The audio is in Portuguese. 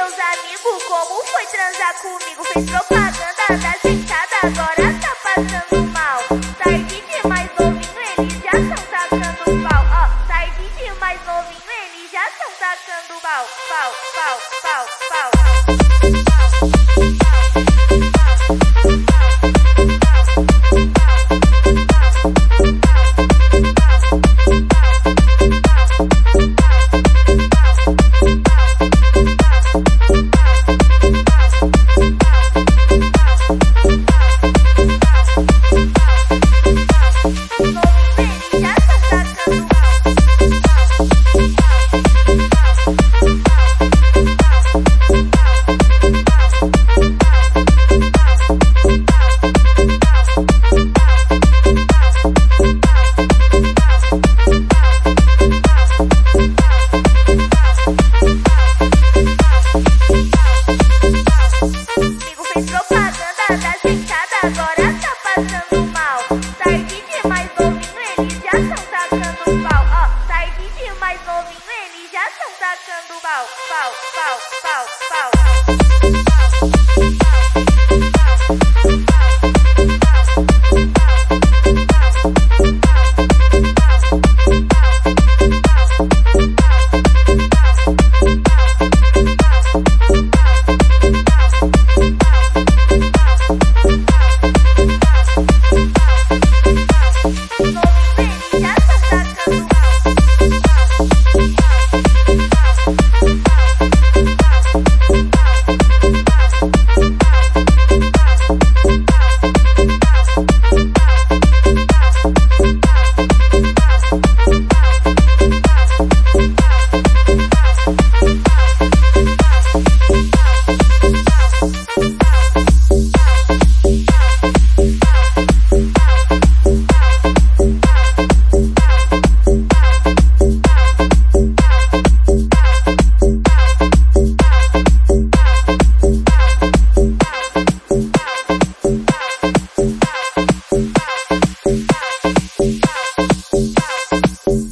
seus amigos como foi transar comigo. Fez propaganda da sentada, agora tá passando mal. Sardinha mais novinho, eles já tão tacando pau. Ó, sardinha mais novinho, eles já tão tacando pau. Pau, pau, pau, pau. Fez propaganda da sentada, agora tá passando mal. Sardinha mais novinho, eles já tão tacando pau. Ó, sardinha mais novinho, eles já tão tacando pau. Pau, pau, pau, pau.